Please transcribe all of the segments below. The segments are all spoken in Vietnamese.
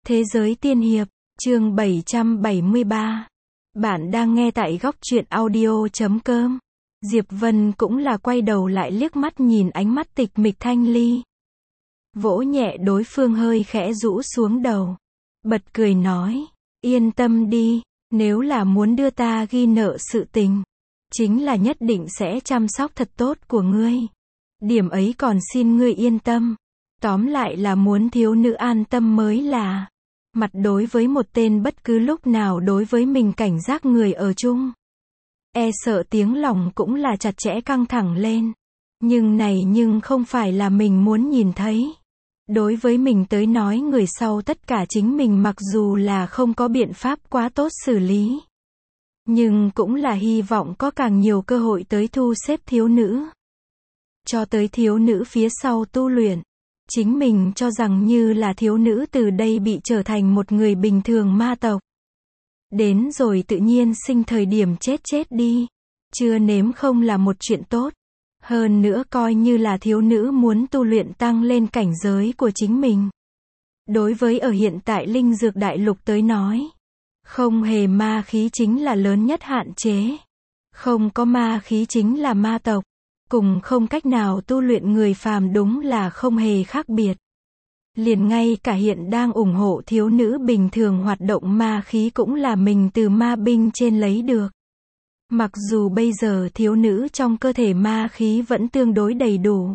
Thế giới tiên hiệp, chương 773. Bạn đang nghe tại góc truyện audio.com. Diệp Vân cũng là quay đầu lại liếc mắt nhìn ánh mắt tịch mịch Thanh Ly. Vỗ nhẹ đối phương hơi khẽ rũ xuống đầu. Bật cười nói, yên tâm đi, nếu là muốn đưa ta ghi nợ sự tình, chính là nhất định sẽ chăm sóc thật tốt của ngươi. Điểm ấy còn xin ngươi yên tâm. Tóm lại là muốn thiếu nữ an tâm mới là. Mặt đối với một tên bất cứ lúc nào đối với mình cảnh giác người ở chung. E sợ tiếng lòng cũng là chặt chẽ căng thẳng lên. Nhưng không phải là mình muốn nhìn thấy. Đối với mình tới nói người sau tất cả chính mình mặc dù là không có biện pháp quá tốt xử lý. Nhưng cũng là hy vọng có càng nhiều cơ hội tới thu xếp thiếu nữ. Cho tới thiếu nữ phía sau tu luyện. Chính mình cho rằng như là thiếu nữ từ đây bị trở thành một người bình thường ma tộc. Đến rồi tự nhiên sinh thời điểm chết đi. Chưa nếm không là một chuyện tốt. Hơn nữa coi như là thiếu nữ muốn tu luyện tăng lên cảnh giới của chính mình. Đối với ở hiện tại linh dược đại lục tới nói. Không hề ma khí chính là lớn nhất hạn chế. Không có ma khí chính là ma tộc. Cùng không cách nào tu luyện người phàm đúng là không hề khác biệt. Liền ngay cả hiện đang ủng hộ thiếu nữ bình thường hoạt động ma khí cũng là mình từ ma binh trên lấy được. Mặc dù bây giờ thiếu nữ trong cơ thể ma khí vẫn tương đối đầy đủ.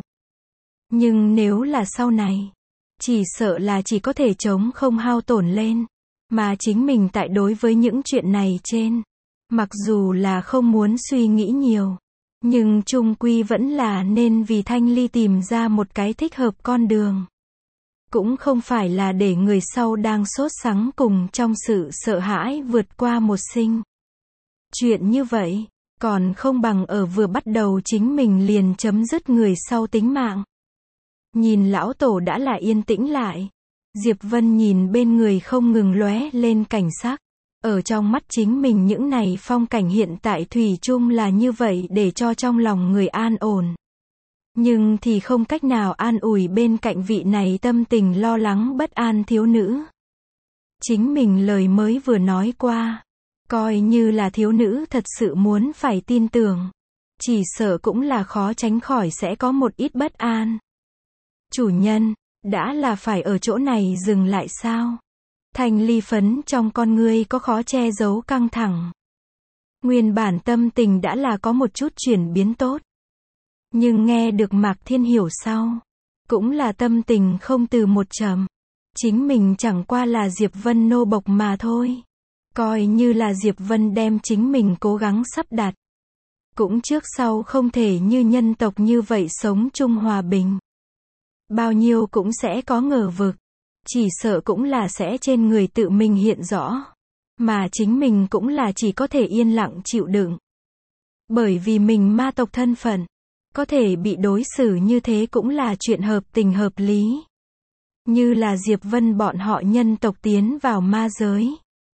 Nhưng nếu là sau này, chỉ sợ là chỉ có thể chống không hao tổn lên. Mà chính mình tại đối với những chuyện này trên, mặc dù là không muốn suy nghĩ nhiều. Nhưng chung quy vẫn là nên vì Thanh Ly tìm ra một cái thích hợp con đường. Cũng không phải là để người sau đang sốt sắng cùng trong sự sợ hãi vượt qua một sinh. Chuyện như vậy, còn không bằng ở vừa bắt đầu chính mình liền chấm dứt người sau tính mạng. Nhìn lão tổ đã là yên tĩnh lại. Diệp Vân nhìn bên người không ngừng lóe lên cảnh sắc. Ở trong mắt chính mình những này phong cảnh hiện tại thủy chung là như vậy để cho trong lòng người an ổn. Nhưng thì không cách nào an ủi bên cạnh vị này tâm tình lo lắng bất an thiếu nữ. Chính mình lời mới vừa nói qua. Coi như là thiếu nữ thật sự muốn phải tin tưởng. Chỉ sợ cũng là khó tránh khỏi sẽ có một ít bất an. Chủ nhân, đã là phải ở chỗ này dừng lại sao? Thanh Ly phấn trong con ngươi có khó che giấu căng thẳng. Nguyên bản tâm tình đã là có một chút chuyển biến tốt. Nhưng nghe được Mạc Thiên hiểu sau. Cũng là tâm tình không từ một trầm. Chính mình chẳng qua là Diệp Vân nô bộc mà thôi. Coi như là Diệp Vân đem chính mình cố gắng sắp đặt. Cũng trước sau không thể như nhân tộc như vậy sống chung hòa bình. Bao nhiêu cũng sẽ có ngờ vực. Chỉ sợ cũng là sẽ trên người tự mình hiện rõ. Mà chính mình cũng là chỉ có thể yên lặng chịu đựng. Bởi vì mình ma tộc thân phận. Có thể bị đối xử như thế cũng là chuyện hợp tình hợp lý. Như là Diệp Vân bọn họ nhân tộc tiến vào ma giới.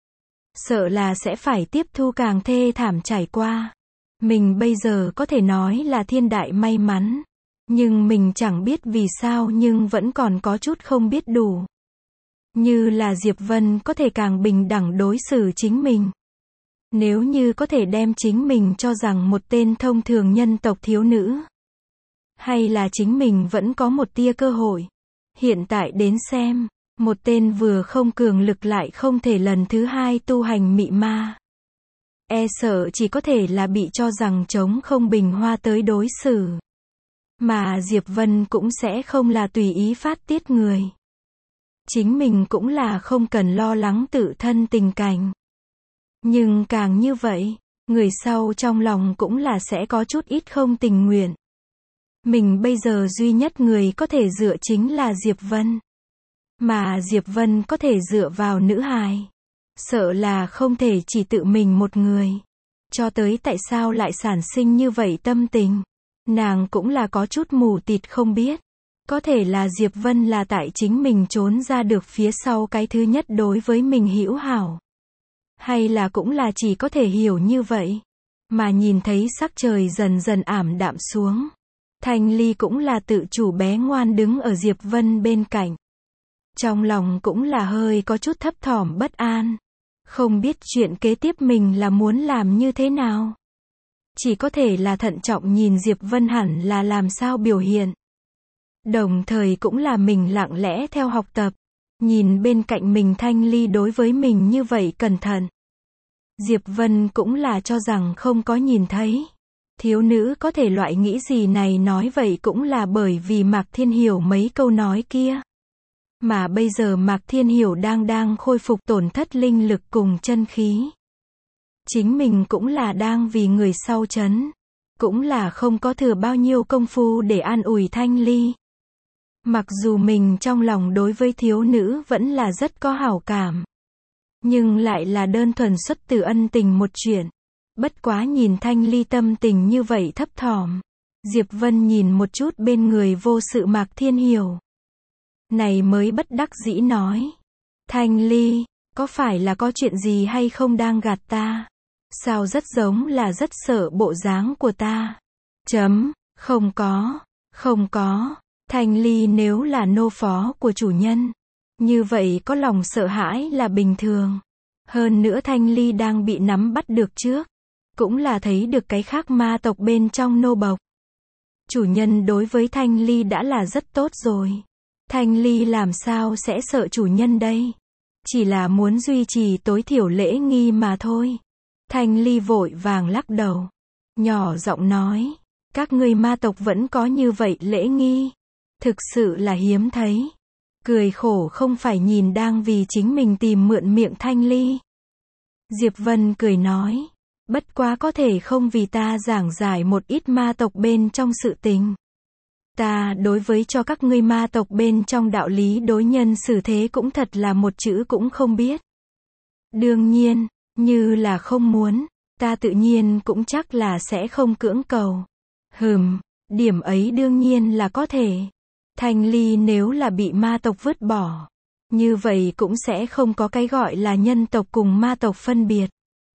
Sợ là sẽ phải tiếp thu càng thê thảm trải qua. Mình bây giờ có thể nói là thiên đại may mắn. Nhưng mình chẳng biết vì sao nhưng vẫn còn có chút không biết đủ. Như là Diệp Vân có thể càng bình đẳng đối xử chính mình. Nếu như có thể đem chính mình cho rằng một tên thông thường nhân tộc thiếu nữ. Hay là chính mình vẫn có một tia cơ hội. Hiện tại đến xem, một tên vừa không cường lực lại không thể lần thứ hai tu hành mị ma. E sợ chỉ có thể là bị cho rằng chống không bình hoa tới đối xử. Mà Diệp Vân cũng sẽ không là tùy ý phát tiết người. Chính mình cũng là không cần lo lắng tự thân tình cảnh. Nhưng càng như vậy, người sau trong lòng cũng là sẽ có chút ít không tình nguyện. Mình bây giờ duy nhất người có thể dựa chính là Diệp Vân. Mà Diệp Vân có thể dựa vào nữ hài. Sợ là không thể chỉ tự mình một người. Cho tới tại sao lại sản sinh như vậy tâm tình. Nàng cũng là có chút mù tịt không biết. Có thể là Diệp Vân là tại chính mình trốn ra được phía sau cái thứ nhất đối với mình hữu hảo. Hay là cũng là chỉ có thể hiểu như vậy. Mà nhìn thấy sắc trời dần dần ảm đạm xuống. Thanh Ly cũng là tự chủ bé ngoan đứng ở Diệp Vân bên cạnh. Trong lòng cũng là hơi có chút thấp thỏm bất an. Không biết chuyện kế tiếp mình là muốn làm như thế nào. Chỉ có thể là thận trọng nhìn Diệp Vân hẳn là làm sao biểu hiện. Đồng thời cũng là mình lặng lẽ theo học tập. Nhìn bên cạnh mình Thanh Ly đối với mình như vậy cẩn thận. Diệp Vân cũng là cho rằng không có nhìn thấy. Thiếu nữ có thể loại nghĩ gì này nói vậy cũng là bởi vì Mạc Thiên Hiểu mấy câu nói kia. Mà bây giờ Mạc Thiên Hiểu đang khôi phục tổn thất linh lực cùng chân khí. Chính mình cũng là đang vì người sau chấn. Cũng là không có thừa bao nhiêu công phu để an ủi Thanh Ly. Mặc dù mình trong lòng đối với thiếu nữ vẫn là rất có hảo cảm. Nhưng lại là đơn thuần xuất từ ân tình một chuyện. Bất quá nhìn Thanh Ly tâm tình như vậy thấp thỏm. Diệp Vân nhìn một chút bên người vô sự Mạc Thiên Hiểu. Này mới bất đắc dĩ nói. Thanh Ly, có phải là có chuyện gì hay không đang gạt ta? Sao rất giống là rất sợ bộ dáng của ta? Không có. Thanh Ly nếu là nô phó của chủ nhân. Như vậy có lòng sợ hãi là bình thường. Hơn nữa Thanh Ly đang bị nắm bắt được trước. Cũng là thấy được cái khác ma tộc bên trong nô bộc. Chủ nhân đối với Thanh Ly đã là rất tốt rồi. Thanh Ly làm sao sẽ sợ chủ nhân đây? Chỉ là muốn duy trì tối thiểu lễ nghi mà thôi. Thanh Ly vội vàng lắc đầu. Nhỏ giọng nói. Các ngươi ma tộc vẫn có như vậy lễ nghi. Thực sự là hiếm thấy. Cười khổ không phải nhìn đang vì chính mình tìm mượn miệng Thanh Ly. Diệp Vân cười nói. Bất quá có thể không vì ta giảng giải một ít ma tộc bên trong sự tình. Ta đối với cho các ngươi ma tộc bên trong đạo lý đối nhân xử thế cũng thật là một chữ cũng không biết. Đương nhiên, như là không muốn, ta tự nhiên cũng chắc là sẽ không cưỡng cầu. Điểm ấy đương nhiên là có thể. Thanh Ly nếu là bị ma tộc vứt bỏ, như vậy cũng sẽ không có cái gọi là nhân tộc cùng ma tộc phân biệt.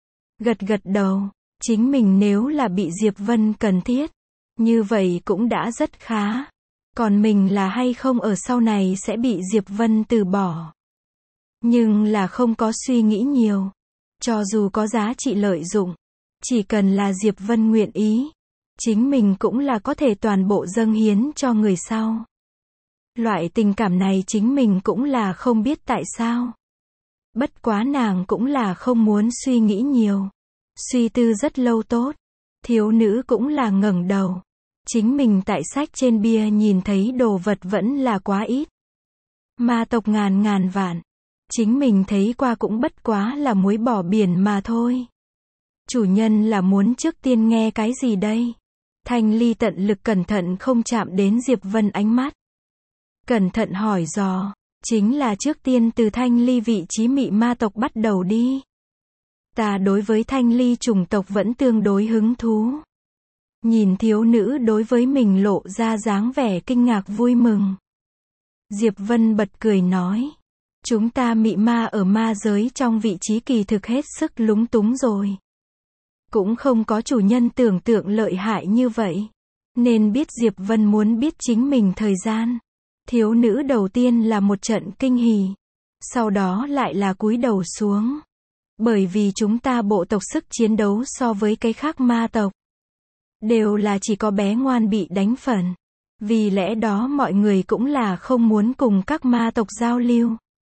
Gật đầu, chính mình nếu là bị Diệp Vân cần thiết, như vậy cũng đã rất khá. Còn mình là hay không ở sau này sẽ bị Diệp Vân từ bỏ. Nhưng là không có suy nghĩ nhiều. Cho dù có giá trị lợi dụng, chỉ cần là Diệp Vân nguyện ý, chính mình cũng là có thể toàn bộ dâng hiến cho người sau. Loại tình cảm này chính mình cũng là không biết tại sao. Bất quá nàng cũng là không muốn suy nghĩ nhiều. Suy tư rất lâu tốt. Thiếu nữ cũng là ngẩng đầu. Chính mình tại sách trên bia nhìn thấy đồ vật vẫn là quá ít. Ma tộc ngàn vạn. Chính mình thấy qua cũng bất quá là muối bỏ biển mà thôi. Chủ nhân là muốn trước tiên nghe cái gì đây? Thanh Ly tận lực cẩn thận không chạm đến Diệp Vân ánh mắt. Cẩn thận hỏi dò, chính là trước tiên từ Thanh Ly vị trí mị ma tộc bắt đầu đi. Ta đối với Thanh Ly chủng tộc vẫn tương đối hứng thú. Nhìn thiếu nữ đối với mình lộ ra dáng vẻ kinh ngạc vui mừng. Diệp Vân bật cười nói. Chúng ta mị ma ở ma giới trong vị trí kỳ thực hết sức lúng túng rồi. Cũng không có chủ nhân tưởng tượng lợi hại như vậy. Nên biết Diệp Vân muốn biết chính mình thời gian. Thiếu nữ đầu tiên là một trận kinh hỉ. Sau đó lại là cúi đầu xuống. Bởi vì chúng ta bộ tộc sức chiến đấu so với cái khác ma tộc. Đều là chỉ có bé ngoan bị đánh phần. Vì lẽ đó mọi người cũng là không muốn cùng các ma tộc giao lưu.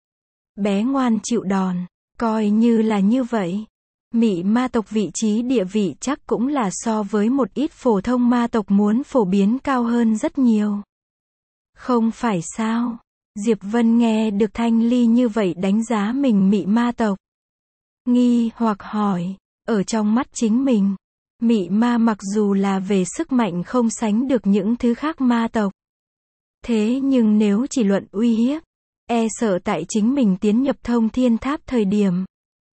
Bé ngoan chịu đòn. Coi như là như vậy. Mị ma tộc vị trí địa vị chắc cũng là so với một ít phổ thông ma tộc muốn phổ biến cao hơn rất nhiều. Không phải sao? Diệp Vân nghe được Thanh Ly như vậy đánh giá mình mị ma tộc. Nghi hoặc hỏi, ở trong mắt chính mình, mị ma mặc dù là về sức mạnh không sánh được những thứ khác ma tộc. Thế nhưng nếu chỉ luận uy hiếp, e sợ tại chính mình tiến nhập Thông Thiên Tháp thời điểm,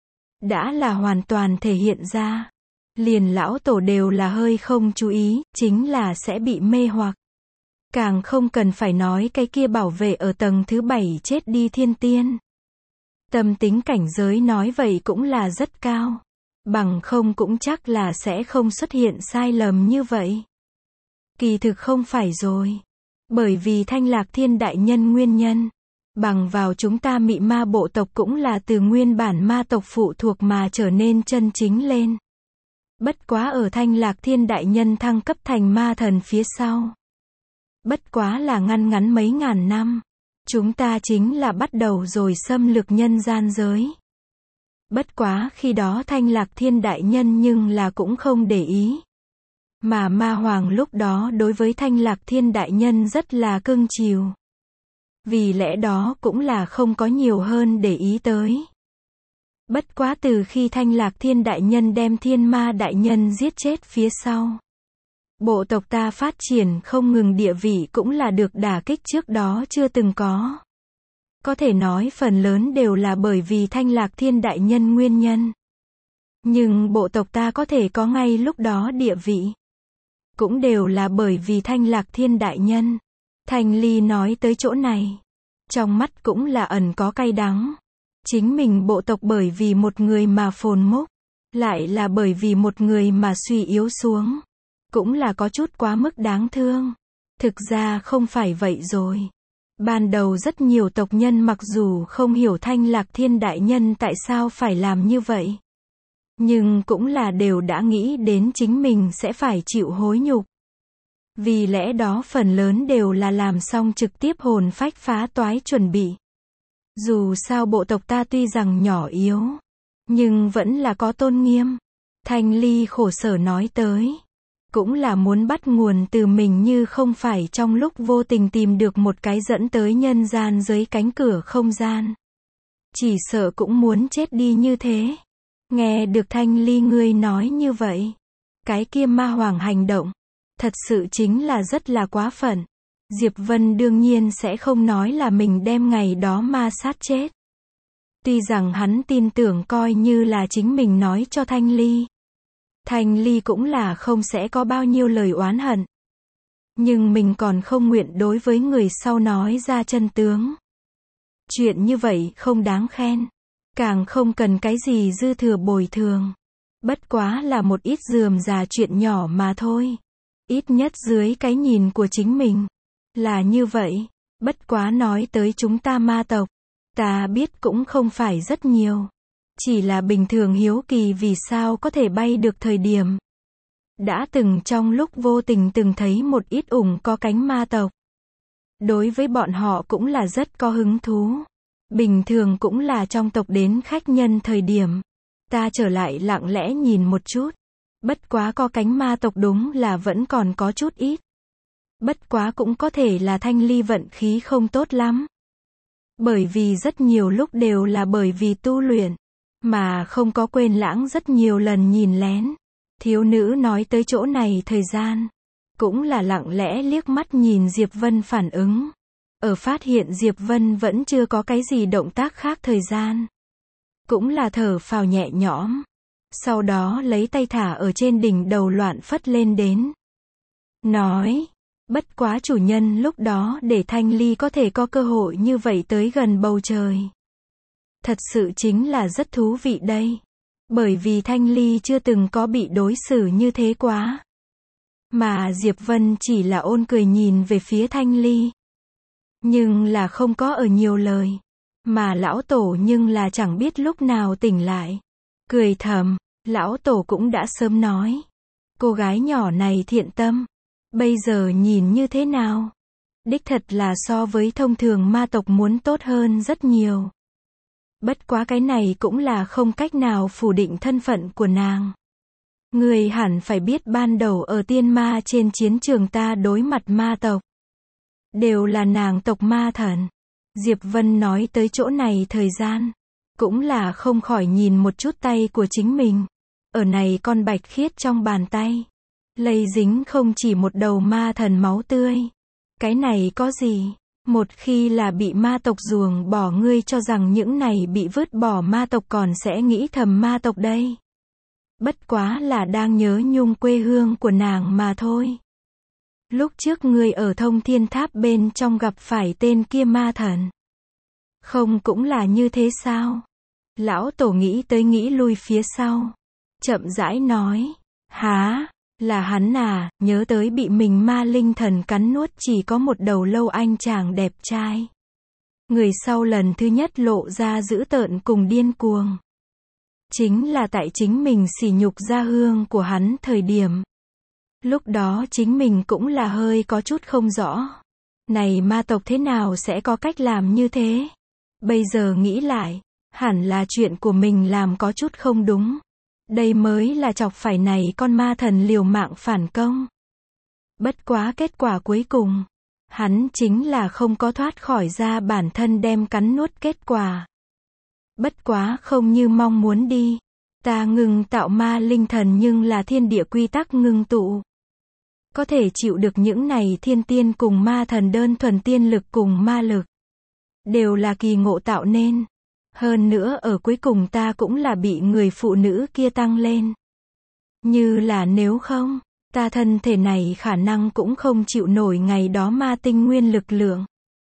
đã là hoàn toàn thể hiện ra. Liền lão tổ đều là hơi không chú ý, chính là sẽ bị mê hoặc. Càng không cần phải nói cái kia bảo vệ ở tầng thứ 7 chết đi thiên tiên. Tâm tính cảnh giới nói vậy cũng là rất cao. Bằng không cũng chắc là sẽ không xuất hiện sai lầm như vậy. Kỳ thực không phải rồi. Bởi vì Thanh Lạc Thiên đại nhân nguyên nhân. Bằng vào chúng ta mị ma bộ tộc cũng là từ nguyên bản ma tộc phụ thuộc mà trở nên chân chính lên. Bất quá ở Thanh Lạc Thiên Đại Nhân thăng cấp thành ma thần phía sau. Bất quá là ngắn mấy ngàn năm. Chúng ta chính là bắt đầu rồi xâm lược nhân gian giới. Bất quá khi đó Thanh Lạc Thiên Đại Nhân nhưng là cũng không để ý. Mà Ma Hoàng lúc đó đối với Thanh Lạc Thiên Đại Nhân rất là cưng chiều. Vì lẽ đó cũng là không có nhiều hơn để ý tới. Bất quá từ khi Thanh Lạc Thiên Đại Nhân đem Thiên Ma Đại Nhân giết chết phía sau. Bộ tộc ta phát triển không ngừng, địa vị cũng là được đả kích trước đó chưa từng có. Có thể nói phần lớn đều là bởi vì Thanh Lạc Thiên Đại Nhân nguyên nhân. Nhưng bộ tộc ta có thể có ngay lúc đó địa vị. Cũng đều là bởi vì Thanh Lạc Thiên Đại Nhân. Thanh Ly nói tới chỗ này. Trong mắt cũng là ẩn có cay đắng. Chính mình bộ tộc bởi vì một người mà phồn mốc. Lại là bởi vì một người mà suy yếu xuống. Cũng là có chút quá mức đáng thương. Thực ra không phải vậy rồi. Ban đầu rất nhiều tộc nhân mặc dù không hiểu Thanh Lạc Thiên Đại Nhân tại sao phải làm như vậy. Nhưng cũng là đều đã nghĩ đến chính mình sẽ phải chịu hối nhục. Vì lẽ đó phần lớn đều là làm xong trực tiếp hồn phách phá toái chuẩn bị. Dù sao bộ tộc ta tuy rằng nhỏ yếu, nhưng vẫn là có tôn nghiêm. Thanh Ly khổ sở nói tới. Cũng là muốn bắt nguồn từ mình, như không phải trong lúc vô tình tìm được một cái dẫn tới nhân gian dưới cánh cửa không gian. Chỉ sợ cũng muốn chết đi như thế. Nghe được Thanh Ly ngươi nói như vậy. Cái kia Ma Hoàng hành động. Thật sự chính là rất là quá phận. Diệp Vân đương nhiên sẽ không nói là mình đem ngày đó ma sát chết. Tuy rằng hắn tin tưởng coi như là chính mình nói cho Thanh Ly. Thanh Ly cũng là không sẽ có bao nhiêu lời oán hận. Nhưng mình còn không nguyện đối với người sau nói ra chân tướng. Chuyện như vậy không đáng khen. Càng không cần cái gì dư thừa bồi thường. Bất quá là một ít rườm rà chuyện nhỏ mà thôi. Ít nhất dưới cái nhìn của chính mình. Là như vậy. Bất quá nói tới chúng ta ma tộc. Ta biết cũng không phải rất nhiều. Chỉ là bình thường hiếu kỳ vì sao có thể bay được thời điểm. Đã từng trong lúc vô tình từng thấy một ít ủng có cánh ma tộc. Đối với bọn họ cũng là rất có hứng thú. Bình thường cũng là trong tộc đến khách nhân thời điểm. Ta trở lại lặng lẽ nhìn một chút. Bất quá có cánh ma tộc đúng là vẫn còn có chút ít. Bất quá cũng có thể là Thanh Ly vận khí không tốt lắm. Bởi vì rất nhiều lúc đều là bởi vì tu luyện. Mà không có quên lãng rất nhiều lần nhìn lén. Thiếu nữ nói tới chỗ này thời gian. Cũng là lặng lẽ liếc mắt nhìn Diệp Vân phản ứng. Ở phát hiện Diệp Vân vẫn chưa có cái gì động tác khác thời gian. Cũng là thở phào nhẹ nhõm. Sau đó lấy tay thả ở trên đỉnh đầu loạn phất lên đến. Nói. Bất quá chủ nhân lúc đó để Thanh Ly có thể có cơ hội như vậy tới gần bầu trời. Thật sự chính là rất thú vị đây. Bởi vì Thanh Ly chưa từng có bị đối xử như thế quá. Mà Diệp Vân chỉ là ôn cười nhìn về phía Thanh Ly. Nhưng là không có ở nhiều lời. Mà lão tổ nhưng là chẳng biết lúc nào tỉnh lại. Cười thầm, lão tổ cũng đã sớm nói. Cô gái nhỏ này thiện tâm. Bây giờ nhìn như thế nào? Đích thật là so với thông thường ma tộc muốn tốt hơn rất nhiều. Bất quá cái này cũng là không cách nào phủ định thân phận của nàng. Người hẳn phải biết ban đầu ở tiên ma trên chiến trường ta đối mặt ma tộc. Đều là nàng tộc ma thần. Diệp Vân nói tới chỗ này thời gian. Cũng là không khỏi nhìn một chút tay của chính mình. Ở này con bạch khiết trong bàn tay. Lây dính không chỉ một đầu ma thần máu tươi. Cái này có gì? Một khi là bị ma tộc ruồng bỏ, ngươi cho rằng những này bị vứt bỏ ma tộc còn sẽ nghĩ thầm ma tộc đây. Bất quá là đang nhớ nhung quê hương của nàng mà thôi. Lúc trước ngươi ở Thông Thiên Tháp bên trong gặp phải tên kia ma thần. Không cũng là như thế sao? Lão tổ nghĩ tới nghĩ lui phía sau. Chậm rãi nói. Hả? Là hắn à? Nhớ tới bị mình ma linh thần cắn nuốt chỉ có một đầu lâu anh chàng đẹp trai. Người sau lần thứ nhất lộ ra dữ tợn cùng điên cuồng. Chính là tại chính mình sỉ nhục gia hương của hắn thời điểm. Lúc đó chính mình cũng là hơi có chút không rõ. Này ma tộc thế nào sẽ có cách làm như thế? Bây giờ nghĩ lại, hẳn là chuyện của mình làm có chút không đúng. Đây mới là chọc phải này con ma thần liều mạng phản công. Bất quá kết quả cuối cùng, hắn chính là không có thoát khỏi ra bản thân đem cắn nuốt kết quả. Bất quá không như mong muốn đi. Ta ngừng tạo ma linh thần nhưng là thiên địa quy tắc ngưng tụ. Có thể chịu được những này thiên tiên cùng ma thần đơn thuần tiên lực cùng ma lực. Đều là kỳ ngộ tạo nên. Hơn nữa ở cuối cùng ta cũng là bị người phụ nữ kia tăng lên. Như là nếu không, ta thân thể này khả năng cũng không chịu nổi ngày đó ma tinh nguyên lực lượng.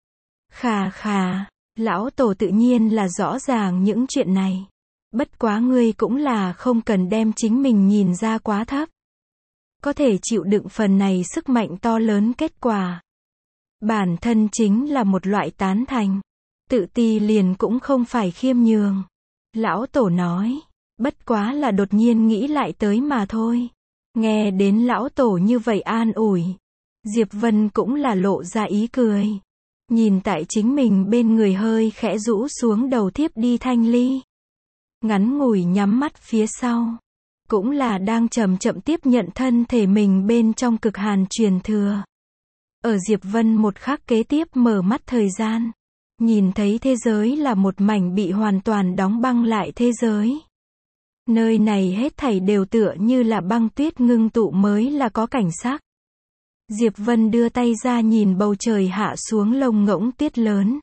Khà khà, lão tổ tự nhiên là rõ ràng những chuyện này. Bất quá ngươi cũng là không cần đem chính mình nhìn ra quá thấp. Có thể chịu đựng phần này sức mạnh to lớn kết quả. Bản thân chính là một loại tán thành. Tự ti liền cũng không phải khiêm nhường. Lão tổ nói, bất quá là đột nhiên nghĩ lại tới mà thôi. Nghe đến lão tổ như vậy an ủi. Diệp Vân cũng là lộ ra ý cười. Nhìn tại chính mình bên người hơi khẽ rũ xuống đầu thiếp đi Thanh Ly. Ngắn ngủi nhắm mắt phía sau. Cũng là đang chậm chậm tiếp nhận thân thể mình bên trong cực hàn truyền thừa. Ở Diệp Vân một khắc kế tiếp mở mắt thời gian. Nhìn thấy thế giới là một mảnh bị hoàn toàn đóng băng lại thế giới. Nơi này hết thảy đều tựa như là băng tuyết ngưng tụ mới là có cảnh sắc. Diệp Vân đưa tay ra nhìn bầu trời hạ xuống lông ngỗng tuyết lớn.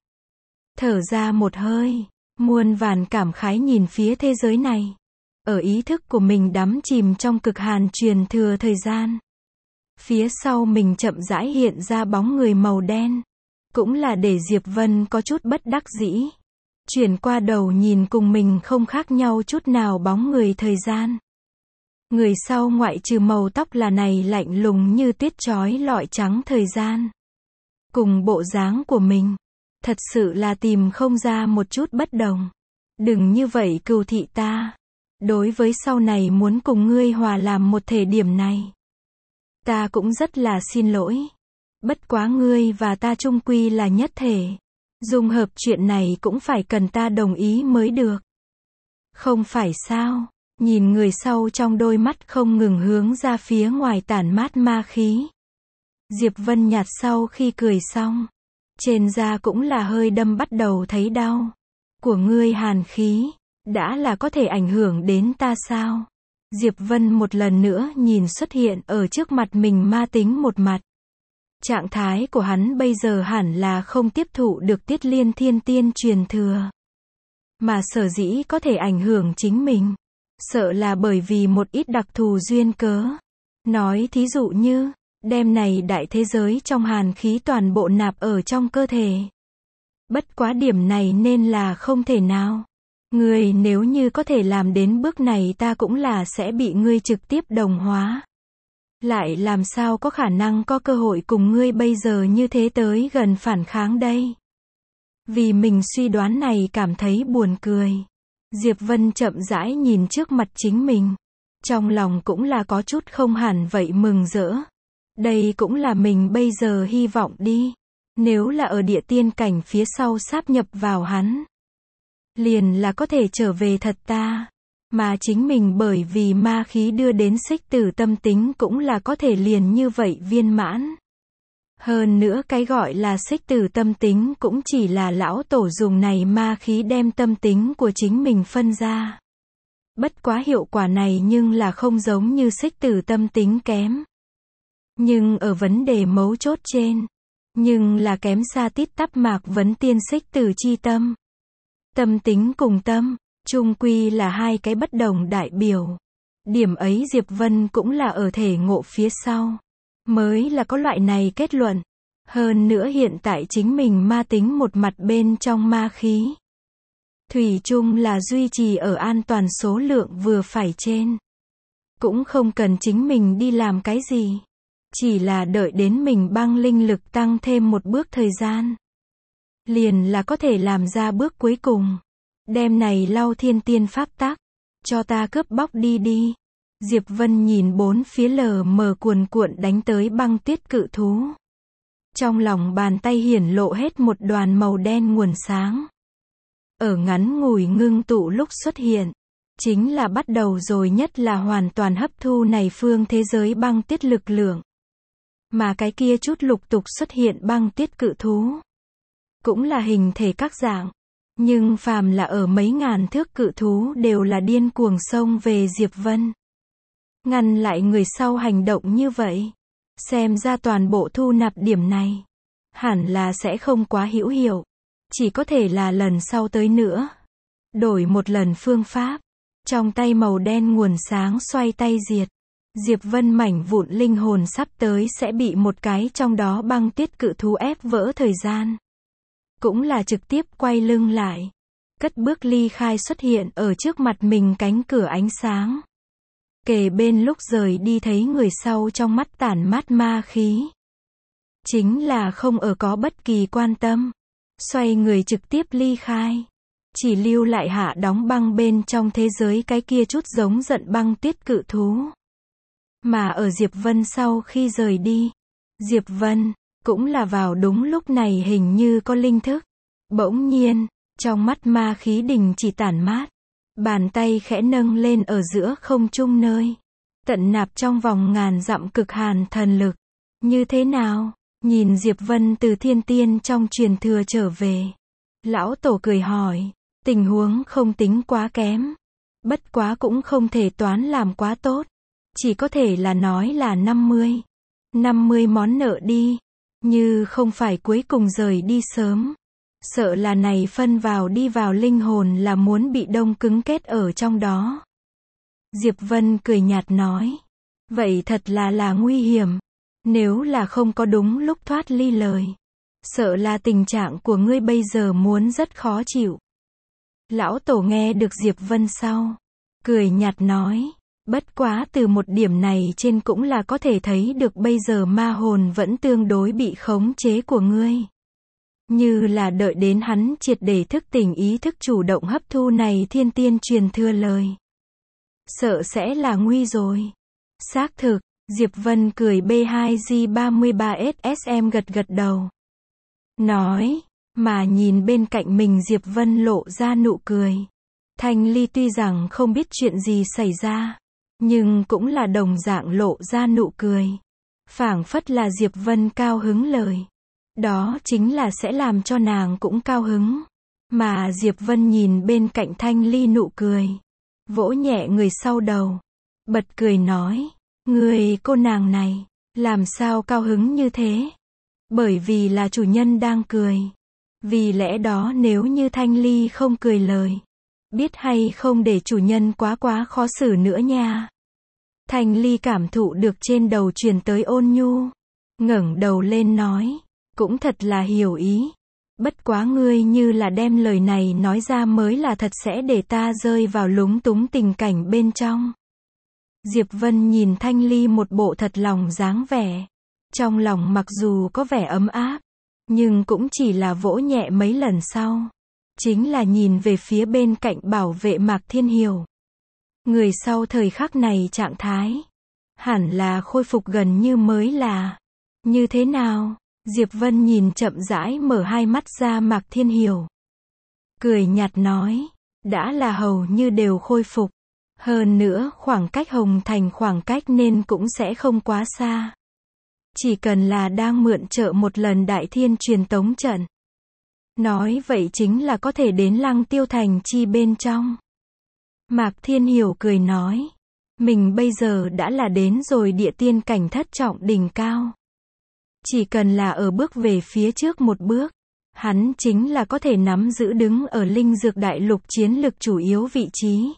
Thở ra một hơi, muôn vàn cảm khái nhìn phía thế giới này. Ở ý thức của mình đắm chìm trong cực hàn truyền thừa thời gian. Phía sau mình chậm rãi hiện ra bóng người màu đen. Cũng là để Diệp Vân có chút bất đắc dĩ. Chuyển qua đầu nhìn cùng mình không khác nhau chút nào bóng người thời gian. Người sau ngoại trừ màu tóc là này lạnh lùng như tuyết chói lọi trắng thời gian. Cùng bộ dáng của mình. Thật sự là tìm không ra một chút bất đồng. Đừng như vậy cừu thị ta. Đối với sau này muốn cùng ngươi hòa làm một thể điểm này. Ta cũng rất là xin lỗi. Bất quá ngươi và ta chung quy là nhất thể. Dung hợp chuyện này cũng phải cần ta đồng ý mới được. Không phải sao? Nhìn người sau trong đôi mắt không ngừng hướng ra phía ngoài tản mát ma khí. Diệp Vân nhạt sau khi cười xong. Trên da cũng là hơi đâm bắt đầu thấy đau. Của ngươi hàn khí. Đã là có thể ảnh hưởng đến ta sao? Diệp Vân một lần nữa nhìn xuất hiện ở trước mặt mình ma tính một mặt. Trạng thái của hắn bây giờ hẳn là không tiếp thụ được Tiết Liên Thiên Tiên truyền thừa. Mà sở dĩ có thể ảnh hưởng chính mình. Sợ là bởi vì một ít đặc thù duyên cớ. Nói thí dụ như, đem này đại thế giới trong hàn khí toàn bộ nạp ở trong cơ thể. Bất quá điểm này nên là không thể nào. Ngươi nếu như có thể làm đến bước này ta cũng là sẽ bị ngươi trực tiếp đồng hóa. Lại làm sao có khả năng có cơ hội cùng ngươi bây giờ như thế tới gần phản kháng đây. Vì mình suy đoán này cảm thấy buồn cười. Diệp Vân chậm rãi nhìn trước mặt chính mình. Trong lòng cũng là có chút không hẳn vậy mừng rỡ. Đây cũng là mình bây giờ hy vọng đi. Nếu là ở địa tiên cảnh phía sau sáp nhập vào hắn. Liền là có thể trở về thật ta. Mà chính mình bởi vì ma khí đưa đến xích tử tâm tính cũng là có thể liền như vậy viên mãn. Hơn nữa cái gọi là xích tử tâm tính cũng chỉ là lão tổ dùng này ma khí đem tâm tính của chính mình phân ra. Bất quá hiệu quả này nhưng là không giống như xích tử tâm tính kém. Nhưng ở vấn đề mấu chốt trên. Nhưng là kém xa tít tắp Mạc Vấn Tiên xích tử chi tâm. Tâm tính cùng tâm. Chung quy là hai cái bất đồng đại biểu. Điểm ấy Diệp Vân cũng là ở thể ngộ phía sau. Mới là có loại này kết luận. Hơn nữa hiện tại chính mình ma tính một mặt bên trong ma khí. Thủy chung là duy trì ở an toàn số lượng vừa phải trên. Cũng không cần chính mình đi làm cái gì. Chỉ là đợi đến mình băng linh lực tăng thêm một bước thời gian. liền là có thể làm ra bước cuối cùng. Đem này lau thiên tiên pháp tắc, cho ta cướp bóc đi đi. Diệp Vân nhìn bốn phía lờ mờ cuồn cuộn đánh tới băng tuyết cự thú. Trong lòng bàn tay hiển lộ hết một đoàn màu đen nguồn sáng. Ở ngắn ngủi ngưng tụ lúc xuất hiện, chính là bắt đầu rồi, nhất là hoàn toàn hấp thu này phương thế giới băng tuyết lực lượng. Mà cái kia chút lục tục xuất hiện băng tuyết cự thú, cũng là hình thể các dạng. Nhưng phàm là ở mấy ngàn thước cự thú đều là điên cuồng xông về Diệp Vân. Ngăn lại người sau hành động như vậy. Xem ra toàn bộ thu nạp điểm này, hẳn là sẽ không quá hữu hiệu. Chỉ có thể là lần sau tới nữa. Đổi một lần phương pháp. Trong tay màu đen nguồn sáng xoay tay diệt. Diệp Vân mảnh vụn linh hồn sắp tới sẽ bị một cái trong đó băng tuyết cự thú ép vỡ thời gian. Cũng là trực tiếp quay lưng lại. Cất bước ly khai xuất hiện ở trước mặt mình cánh cửa ánh sáng. Kề bên lúc rời đi thấy người sau trong mắt tản mát ma khí. Chính là không ở có bất kỳ quan tâm. Xoay người trực tiếp ly khai. Chỉ lưu lại hạ đóng băng bên trong thế giới cái kia chút giống giận băng tuyết cự thú. Mà ở Diệp Vân sau khi rời đi, Diệp Vân cũng là vào đúng lúc này hình như có linh thức. Bỗng nhiên, trong mắt ma khí đình chỉ tản mát. Bàn tay khẽ nâng lên ở giữa không trung nơi. Tận nạp trong vòng ngàn dặm cực hàn thần lực. Như thế nào? Nhìn Diệp Vân từ thiên tiên trong truyền thừa trở về. Lão tổ cười hỏi. Tình huống không tính quá kém. Bất quá cũng không thể toán làm quá tốt. Chỉ có thể là nói là 50 món nợ đi. Như không phải cuối cùng rời đi sớm. Sợ là này phân vào đi vào linh hồn là muốn bị đông cứng kết ở trong đó. Diệp Vân cười nhạt nói. Vậy thật là nguy hiểm. Nếu là không có đúng lúc thoát ly lời. Sợ là tình trạng của ngươi bây giờ muốn rất khó chịu. Lão tổ nghe được Diệp Vân sau. Cười nhạt nói. Bất quá từ một điểm này trên cũng là có thể thấy được bây giờ ma hồn vẫn tương đối bị khống chế của ngươi. Như là đợi đến hắn triệt để thức tỉnh ý thức chủ động hấp thu này thiên tiên truyền thừa lời. Sợ sẽ là nguy rồi. Xác thực, Diệp Vân cười B2G33SSM gật gật đầu. Nói, mà nhìn bên cạnh mình Diệp Vân lộ ra nụ cười. Thanh Ly tuy rằng không biết chuyện gì xảy ra, nhưng cũng là đồng dạng lộ ra nụ cười. Phảng phất là Diệp Vân cao hứng lời. Đó chính là sẽ làm cho nàng cũng cao hứng. Mà Diệp Vân nhìn bên cạnh Thanh Ly nụ cười. Vỗ nhẹ người sau đầu. Bật cười nói. Người cô nàng này, làm sao cao hứng như thế? Bởi vì là chủ nhân đang cười. Vì lẽ đó nếu như Thanh Ly không cười lời. Biết hay không để chủ nhân quá khó xử nữa nha. Thanh Ly cảm thụ được trên đầu truyền tới ôn nhu. Ngẩng đầu lên nói. Cũng thật là hiểu ý. Bất quá ngươi như là đem lời này nói ra mới là thật sẽ để ta rơi vào lúng túng tình cảnh bên trong. Diệp Vân nhìn Thanh Ly một bộ thật lòng dáng vẻ. Trong lòng mặc dù có vẻ ấm áp, nhưng cũng chỉ là vỗ nhẹ mấy lần sau. Chính là nhìn về phía bên cạnh bảo vệ Mạc Thiên Hiểu. Người sau thời khắc này trạng thái. Hẳn là khôi phục gần như mới là. Như thế nào? Diệp Vân nhìn chậm rãi mở hai mắt ra Mạc Thiên Hiểu. Cười nhạt nói. Đã là hầu như đều khôi phục. Hơn nữa khoảng cách Hồng Thành khoảng cách nên cũng sẽ không quá xa. Chỉ cần là đang mượn trợ một lần Đại Thiên truyền tống trận. Nói vậy chính là có thể đến Lăng Tiêu Thành chi bên trong. Mạc Thiên Hiểu cười nói. Mình bây giờ đã là đến rồi địa tiên cảnh thất trọng đỉnh cao. Chỉ cần là ở bước về phía trước một bước. Hắn chính là có thể nắm giữ đứng ở linh dược đại lục chiến lực chủ yếu vị trí.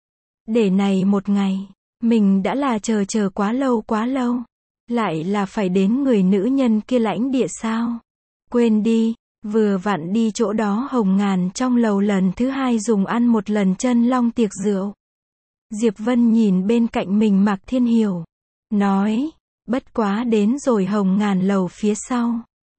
Để này một ngày, mình đã là chờ quá lâu. Lại là phải đến người nữ nhân kia lãnh địa sao? Quên đi, vừa vặn đi chỗ đó Hồng Ngàn trong lầu lần thứ hai dùng ăn một lần chân long tiệc rượu. Diệp Vân nhìn bên cạnh mình Mạc Thiên Hiểu. Nói, bất quá đến rồi Hồng Ngàn lầu phía sau.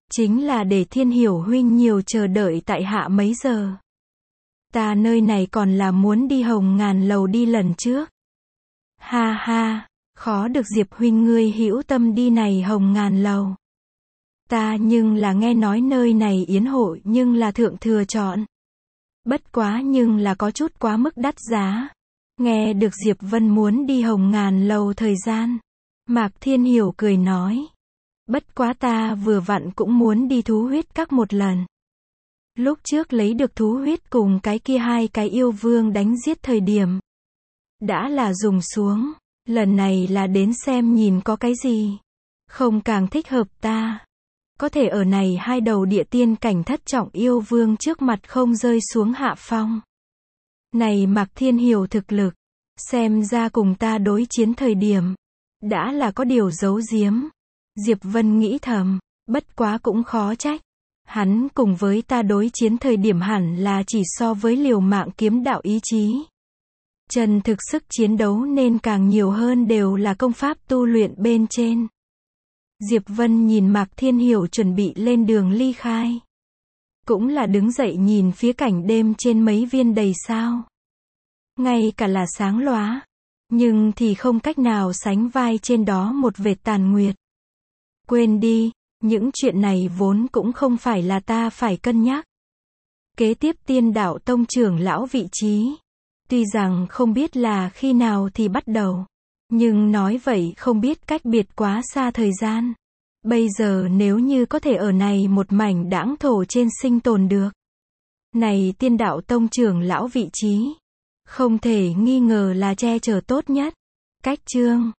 chính là để Thiên Hiểu huynh nhiều chờ đợi tại hạ mấy giờ. Ta nơi này còn là muốn đi Hồng Ngàn Lầu đi lần trước. Ha ha, khó được Diệp huynh ngươi hữu tâm đi này Hồng Ngàn Lầu. Ta nhưng là nghe nói nơi này yến hội nhưng là thượng thừa chọn. Bất quá nhưng là có chút quá mức đắt giá. Nghe được Diệp Vân muốn đi Hồng Ngàn Lầu thời gian. Mạc Thiên Hiểu cười nói. Bất quá ta vừa vặn cũng muốn đi thú huyết các một lần. Lúc trước lấy được thú huyết cùng cái kia hai cái yêu vương đánh giết thời điểm. Đã là dùng xuống. Lần này là đến xem nhìn có cái gì. Không càng thích hợp ta. Có thể ở này hai đầu địa tiên cảnh thất trọng yêu vương trước mặt không rơi xuống hạ phong. Này Mạc Thiên Hiểu thực lực. Xem ra cùng ta đối chiến thời điểm. Đã là có điều giấu giếm. Diệp Vân nghĩ thầm. Bất quá cũng khó trách. Hắn cùng với ta đối chiến thời điểm hẳn là chỉ so với liều mạng kiếm đạo ý chí. Chân thực sức chiến đấu nên càng nhiều hơn đều là công pháp tu luyện bên trên. Diệp Vân nhìn Mạc Thiên Hiểu chuẩn bị lên đường ly khai. Cũng là đứng dậy nhìn phía cảnh đêm trên mấy viên đầy sao. Ngay cả là sáng lóa. Nhưng thì không cách nào sánh vai trên đó một vệt tàn nguyệt. Quên đi, những chuyện này vốn cũng không phải là ta phải cân nhắc. Kế tiếp Tiên Đạo Tông trưởng lão vị trí. Tuy rằng không biết là khi nào thì bắt đầu. Nhưng nói vậy không biết cách biệt quá xa thời gian. Bây giờ nếu như có thể ở này một mảnh đãng thổ trên sinh tồn được. Này Tiên Đạo Tông trưởng lão vị trí. Không thể nghi ngờ là che chở tốt nhất. Cách chương